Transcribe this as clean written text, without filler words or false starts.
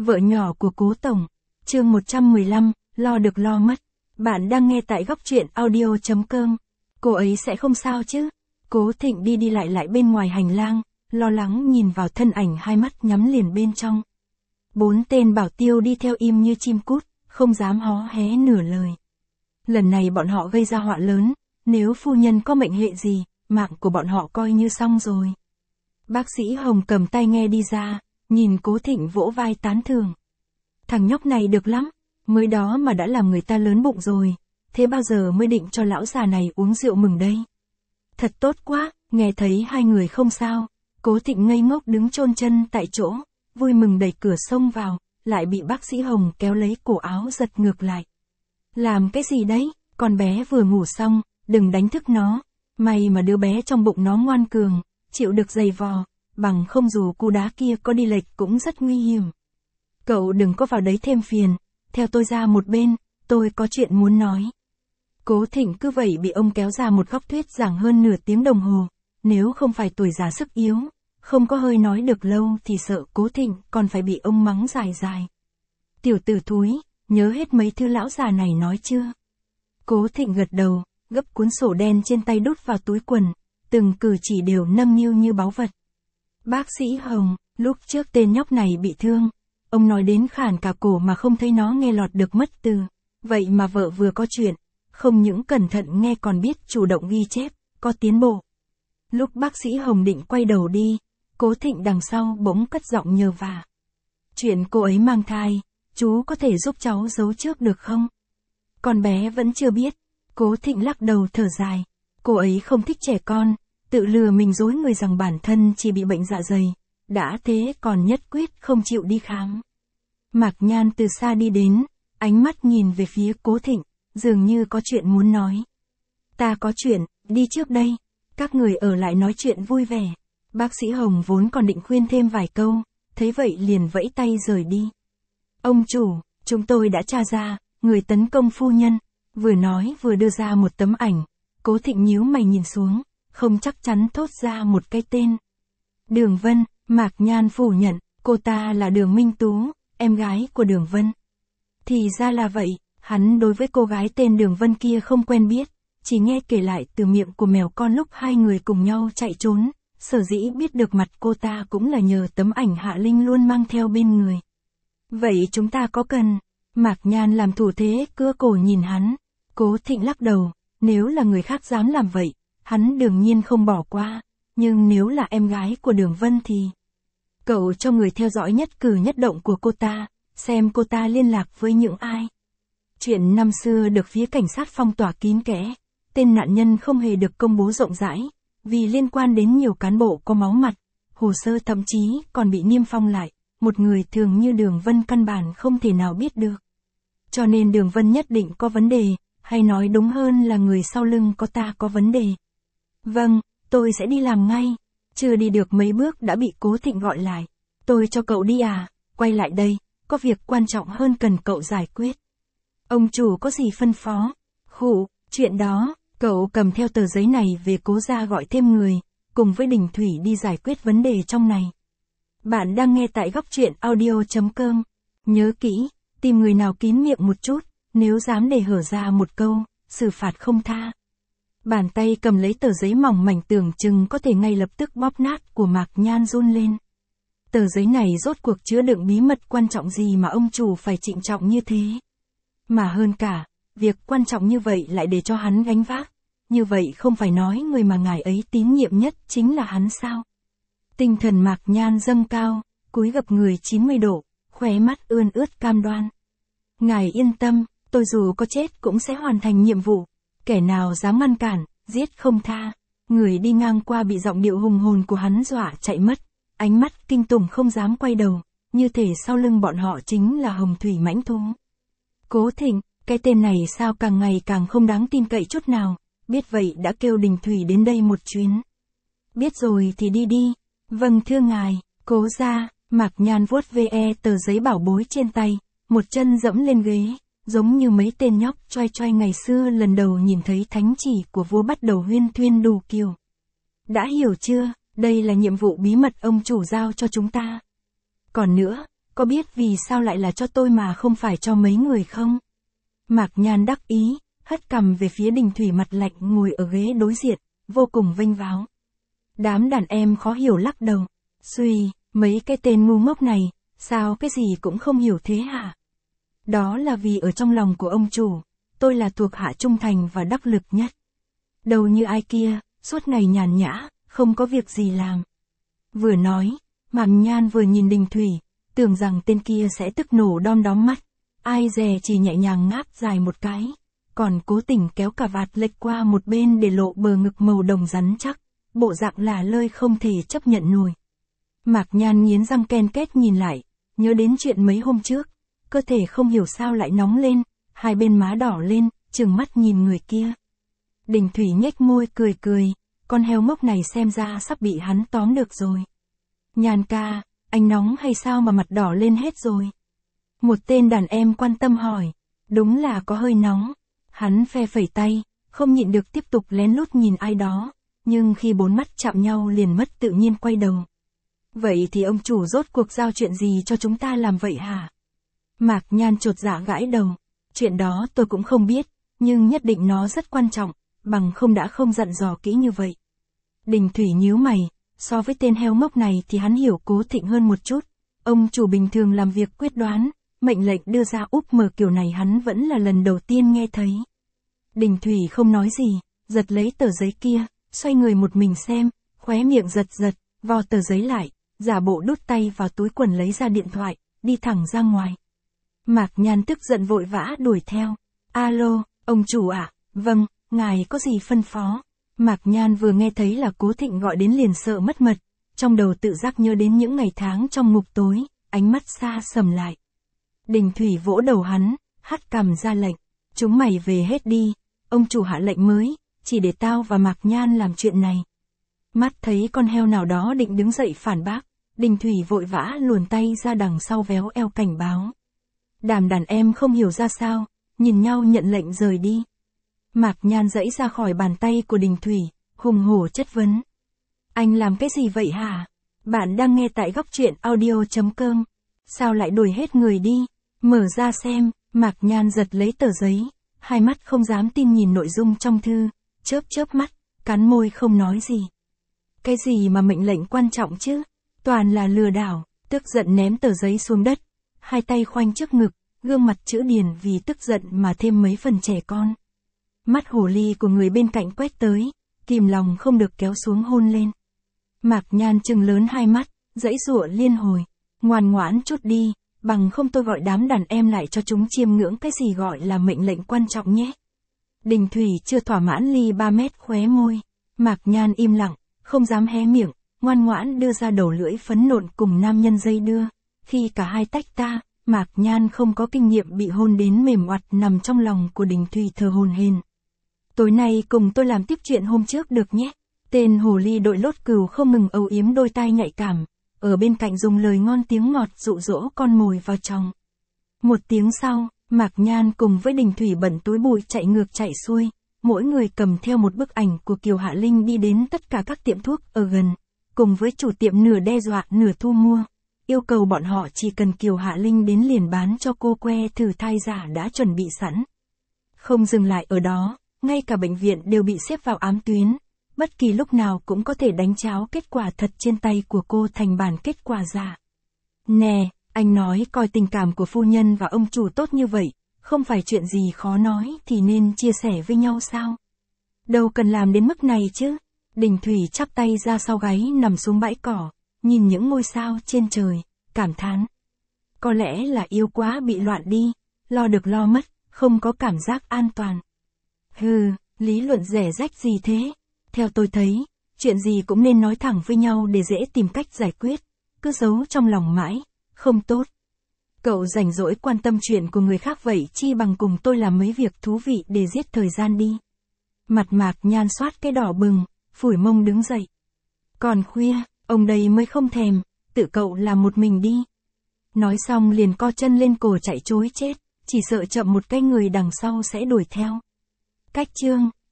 Vợ nhỏ của Cố Tổng. Chương 115, lo được lo mất. Bạn đang nghe tại góc truyện audio.com. Cô ấy sẽ không sao chứ? Cố Thịnh đi lại bên ngoài hành lang, lo lắng nhìn vào thân ảnh hai mắt nhắm liền bên trong. 4 tên bảo tiêu đi theo im như chim cút, không dám hó hé nửa lời. Lần này bọn họ gây ra họa lớn, nếu phu nhân có mệnh hệ gì, mạng của bọn họ coi như xong rồi. Bác sĩ Hồng cầm tai nghe đi ra, nhìn Cố Thịnh vỗ vai tán thưởng. Thằng nhóc này được lắm, mới đó mà đã làm người ta lớn bụng rồi, thế bao giờ mới định cho lão già này uống rượu mừng đây? Thật tốt quá, nghe thấy hai người không sao, Cố Thịnh ngây ngốc đứng chôn chân tại chỗ, vui mừng đẩy cửa xông vào, lại bị bác sĩ Hồng kéo lấy cổ áo giật ngược lại. Làm cái gì đấy, con bé vừa ngủ xong, đừng đánh thức nó, may mà đứa bé trong bụng nó ngoan cường, chịu được giày vò, bằng không dù cú đá kia có đi lệch cũng rất nguy hiểm. Cậu đừng có vào đấy thêm phiền, theo tôi ra một bên, tôi có chuyện muốn nói. Cố Thịnh cứ vậy bị ông kéo ra một góc thuyết giảng hơn nửa tiếng đồng hồ, nếu không phải tuổi già sức yếu, không có hơi nói được lâu thì sợ Cố Thịnh còn phải bị ông mắng dài. Tiểu tử thúi, nhớ hết mấy thứ lão già này nói chưa? Cố Thịnh gật đầu, gấp cuốn sổ đen trên tay đút vào túi quần, từng cử chỉ đều nâng niu như báu vật. Bác sĩ Hồng, lúc trước tên nhóc này bị thương, ông nói đến khản cả cổ mà không thấy nó nghe lọt được mất từ, vậy mà vợ vừa có chuyện, không những cẩn thận nghe còn biết chủ động ghi chép, có tiến bộ. Lúc bác sĩ Hồng định quay đầu đi, Cố Thịnh đằng sau bỗng cất giọng nhờ vả. Chuyện cô ấy mang thai, chú có thể giúp cháu giấu trước được không? Con bé vẫn chưa biết. Cố Thịnh lắc đầu thở dài. Cô ấy không thích trẻ con, tự lừa mình dối người rằng bản thân chỉ bị bệnh dạ dày, đã thế còn nhất quyết không chịu đi khám. Mạc Nhan từ xa đi đến, ánh mắt nhìn về phía Cố Thịnh, dường như có chuyện muốn nói. Ta có chuyện, đi trước đây, các người ở lại nói chuyện vui vẻ. Bác sĩ Hồng vốn còn định khuyên thêm vài câu, thấy vậy liền vẫy tay rời đi. Ông chủ, chúng tôi đã tra ra, người tấn công phu nhân, vừa nói vừa đưa ra một tấm ảnh. Cố Thịnh nhíu mày nhìn xuống, không chắc chắn thốt ra một cái tên. Đường Vân. Mạc Nhan phủ nhận, cô ta là Đường Minh Tú, em gái của Đường Vân. Thì ra là vậy, hắn đối với cô gái tên Đường Vân kia không quen biết, chỉ nghe kể lại từ miệng của mèo con lúc hai người cùng nhau chạy trốn, sở dĩ biết được mặt cô ta cũng là nhờ tấm ảnh Hạ Linh luôn mang theo bên người. Vậy chúng ta có cần? Mạc Nhan làm thủ thế cưa cổ nhìn hắn. Cố Thịnh lắc đầu, nếu là người khác dám làm vậy, hắn đương nhiên không bỏ qua, nhưng nếu là em gái của Đường Vân thì... Cậu cho người theo dõi nhất cử nhất động của cô ta, xem cô ta liên lạc với những ai. Chuyện năm xưa được phía cảnh sát phong tỏa kín kẽ, tên nạn nhân không hề được công bố rộng rãi, vì liên quan đến nhiều cán bộ có máu mặt, hồ sơ thậm chí còn bị niêm phong lại, một người thường như Đường Vân căn bản không thể nào biết được. Cho nên Đường Vân nhất định có vấn đề, hay nói đúng hơn là người sau lưng có ta có vấn đề. Vâng, tôi sẽ đi làm ngay. Chưa đi được mấy bước đã bị Cố Thịnh gọi lại. Tôi cho cậu đi à, quay lại đây, có việc quan trọng hơn cần cậu giải quyết. Ông chủ có gì phân phó? Khụ, chuyện đó, cậu cầm theo tờ giấy này về Cố gia gọi thêm người, cùng với Đình Thủy đi giải quyết vấn đề trong này. Bạn đang nghe tại góc truyện audio.com. Nhớ kỹ, tìm người nào kín miệng một chút, nếu dám để hở ra một câu, xử phạt không tha. Bàn tay cầm lấy tờ giấy mỏng mảnh tưởng chừng có thể ngay lập tức bóp nát của Mạc Nhan run lên. Tờ giấy này rốt cuộc chứa đựng bí mật quan trọng gì mà ông chủ phải trịnh trọng như thế? Mà hơn cả, việc quan trọng như vậy lại để cho hắn gánh vác. Như vậy không phải nói người mà ngài ấy tín nhiệm nhất chính là hắn sao? Tinh thần Mạc Nhan dâng cao, cúi gập người 90 độ, khóe mắt ươn ướt cam đoan. Ngài yên tâm, tôi dù có chết cũng sẽ hoàn thành nhiệm vụ. Kẻ nào dám ngăn cản, giết không tha. Người đi ngang qua bị giọng điệu hùng hồn của hắn dọa chạy mất, ánh mắt kinh tủng không dám quay đầu, như thể sau lưng bọn họ chính là hồng thủy mãnh thú. Cố Thịnh, cái tên này sao càng ngày càng không đáng tin cậy chút nào, biết vậy đã kêu Đình Thủy đến đây một chuyến. Biết rồi thì đi đi. Vâng thưa ngài. Cố gia. Mạc Nhan vuốt ve tờ giấy bảo bối trên tay, một chân dẫm lên ghế, giống như mấy tên nhóc choai ngày xưa lần đầu nhìn thấy thánh chỉ của vua bắt đầu huyên thuyên đủ kiểu. Đã hiểu chưa, đây là nhiệm vụ bí mật ông chủ giao cho chúng ta. Còn nữa, có biết vì sao lại là cho tôi mà không phải cho mấy người không? Mạc Nhan đắc ý, hất cằm về phía Đình Thủy mặt lạnh ngồi ở ghế đối diện, vô cùng vênh váo. Đám đàn em khó hiểu lắc đầu, suy, mấy cái tên ngu ngốc này, sao cái gì cũng không hiểu thế hả? Đó là vì ở trong lòng của ông chủ, tôi là thuộc hạ trung thành và đắc lực nhất. Đâu như ai kia, suốt ngày nhàn nhã, không có việc gì làm. Vừa nói, Mạc Nhan vừa nhìn Đình Thủy, tưởng rằng tên kia sẽ tức nổ đom đóm mắt. Ai dè chỉ nhẹ nhàng ngáp dài một cái, còn cố tình kéo cà vạt lệch qua một bên để lộ bờ ngực màu đồng rắn chắc, bộ dạng là lơi không thể chấp nhận nổi. Mạc Nhan nghiến răng ken két nhìn lại, nhớ đến chuyện mấy hôm trước, cơ thể không hiểu sao lại nóng lên, hai bên má đỏ lên, trừng mắt nhìn người kia. Đình Thủy nhếch môi cười cười, con heo mốc này xem ra sắp bị hắn tóm được rồi. Nhan ca, anh nóng hay sao mà mặt đỏ lên hết rồi? Một tên đàn em quan tâm hỏi, đúng là có hơi nóng. Hắn phe phẩy tay, không nhịn được tiếp tục lén lút nhìn ai đó, nhưng khi bốn mắt chạm nhau liền mất tự nhiên quay đầu. Vậy thì ông chủ rốt cuộc giao chuyện gì cho chúng ta làm vậy hả? Mạc Nhan chột dạ gãi đầu, chuyện đó tôi cũng không biết, nhưng nhất định nó rất quan trọng, bằng không đã không dặn dò kỹ như vậy. Đình Thủy nhíu mày, so với tên heo mốc này thì hắn hiểu Cố Thịnh hơn một chút. Ông chủ bình thường làm việc quyết đoán, mệnh lệnh đưa ra úp mở kiểu này hắn vẫn là lần đầu tiên nghe thấy. Đình Thủy không nói gì, giật lấy tờ giấy kia, xoay người một mình xem, khóe miệng giật giật, vò tờ giấy lại, giả bộ đút tay vào túi quần lấy ra điện thoại, đi thẳng ra ngoài. Mạc Nhan tức giận vội vã đuổi theo. Alo, ông chủ ạ, vâng, ngài có gì phân phó? Mạc Nhan vừa nghe thấy là Cố Thịnh gọi đến liền sợ mất mật, trong đầu tự giác nhớ đến những ngày tháng trong ngục tối, ánh mắt xa sầm lại. Đình Thủy vỗ đầu hắn, hất cằm ra lệnh, chúng mày về hết đi, ông chủ hạ lệnh mới, chỉ để tao và Mạc Nhan làm chuyện này. Mắt thấy con heo nào đó định đứng dậy phản bác, Đình Thủy vội vã luồn tay ra đằng sau véo eo cảnh báo. Đàn em không hiểu ra sao, nhìn nhau nhận lệnh rời đi. Mạc Nhan giãy ra khỏi bàn tay của Đình Thủy, hùng hổ chất vấn. Anh làm cái gì vậy hả? Bạn đang nghe tại góc truyện audio.com. Sao lại đuổi hết người đi? Mở ra xem, Mạc Nhan giật lấy tờ giấy, hai mắt không dám tin nhìn nội dung trong thư, chớp mắt, cắn môi không nói gì. Cái gì mà mệnh lệnh quan trọng chứ? Toàn là lừa đảo, tức giận ném tờ giấy xuống đất, hai tay khoanh trước ngực, gương mặt chữ điền vì tức giận mà thêm mấy phần trẻ con. Mắt hồ ly của người bên cạnh quét tới, kìm lòng không được kéo xuống hôn lên. Mạc Nhan trừng lớn hai mắt, giãy giụa liên hồi, ngoan ngoãn chút đi, bằng không tôi gọi đám đàn em lại cho chúng chiêm ngưỡng cái gì gọi là mệnh lệnh quan trọng nhé. Đình Thủy chưa thỏa mãn ly 3 mét khóe môi, Mạc Nhan im lặng, không dám hé miệng, ngoan ngoãn đưa ra đầu lưỡi phấn nộn cùng nam nhân dây đưa. Khi cả hai tách ta, Mạc Nhan không có kinh nghiệm bị hôn đến mềm oặt nằm trong lòng của Đình Thủy thờ hổn hển. Tối nay cùng tôi làm tiếp chuyện hôm trước được nhé. Tên hồ ly đội lốt cừu không ngừng âu yếm đôi tai nhạy cảm, ở bên cạnh dùng lời ngon tiếng ngọt dụ dỗ con mồi vào chồng. Một tiếng sau, Mạc Nhan cùng với Đình Thủy bận túi bụi chạy ngược chạy xuôi, mỗi người cầm theo một bức ảnh của Kiều Hạ Linh đi đến tất cả các tiệm thuốc ở gần, cùng với chủ tiệm nửa đe dọa nửa thu mua, yêu cầu bọn họ chỉ cần Kiều Hạ Linh đến liền bán cho cô que thử thai giả đã chuẩn bị sẵn. Không dừng lại ở đó, ngay cả bệnh viện đều bị xếp vào ám tuyến, bất kỳ lúc nào cũng có thể đánh cháo kết quả thật trên tay của cô thành bản kết quả giả. Nè, anh nói coi tình cảm của phu nhân và ông chủ tốt như vậy, không phải chuyện gì khó nói thì nên chia sẻ với nhau sao? Đâu cần làm đến mức này chứ. Đình Thủy chắp tay ra sau gáy nằm xuống bãi cỏ, nhìn những ngôi sao trên trời, cảm thán. Có lẽ là yêu quá bị loạn đi, lo được lo mất, không có cảm giác an toàn. Hừ, lý luận rẻ rách gì thế? Theo tôi thấy, chuyện gì cũng nên nói thẳng với nhau để dễ tìm cách giải quyết, cứ giấu trong lòng mãi, không tốt. Cậu rảnh rỗi quan tâm chuyện của người khác vậy chi bằng cùng tôi làm mấy việc thú vị để giết thời gian đi. Mặt Mạc Nhan xoát cái đỏ bừng, phủi mông đứng dậy. Còn khuya, ông đây mới không thèm, tự cậu làm một mình đi. Nói xong liền co chân lên cổ chạy trối chết, chỉ sợ chậm một cái người đằng sau sẽ đuổi theo. Cách chương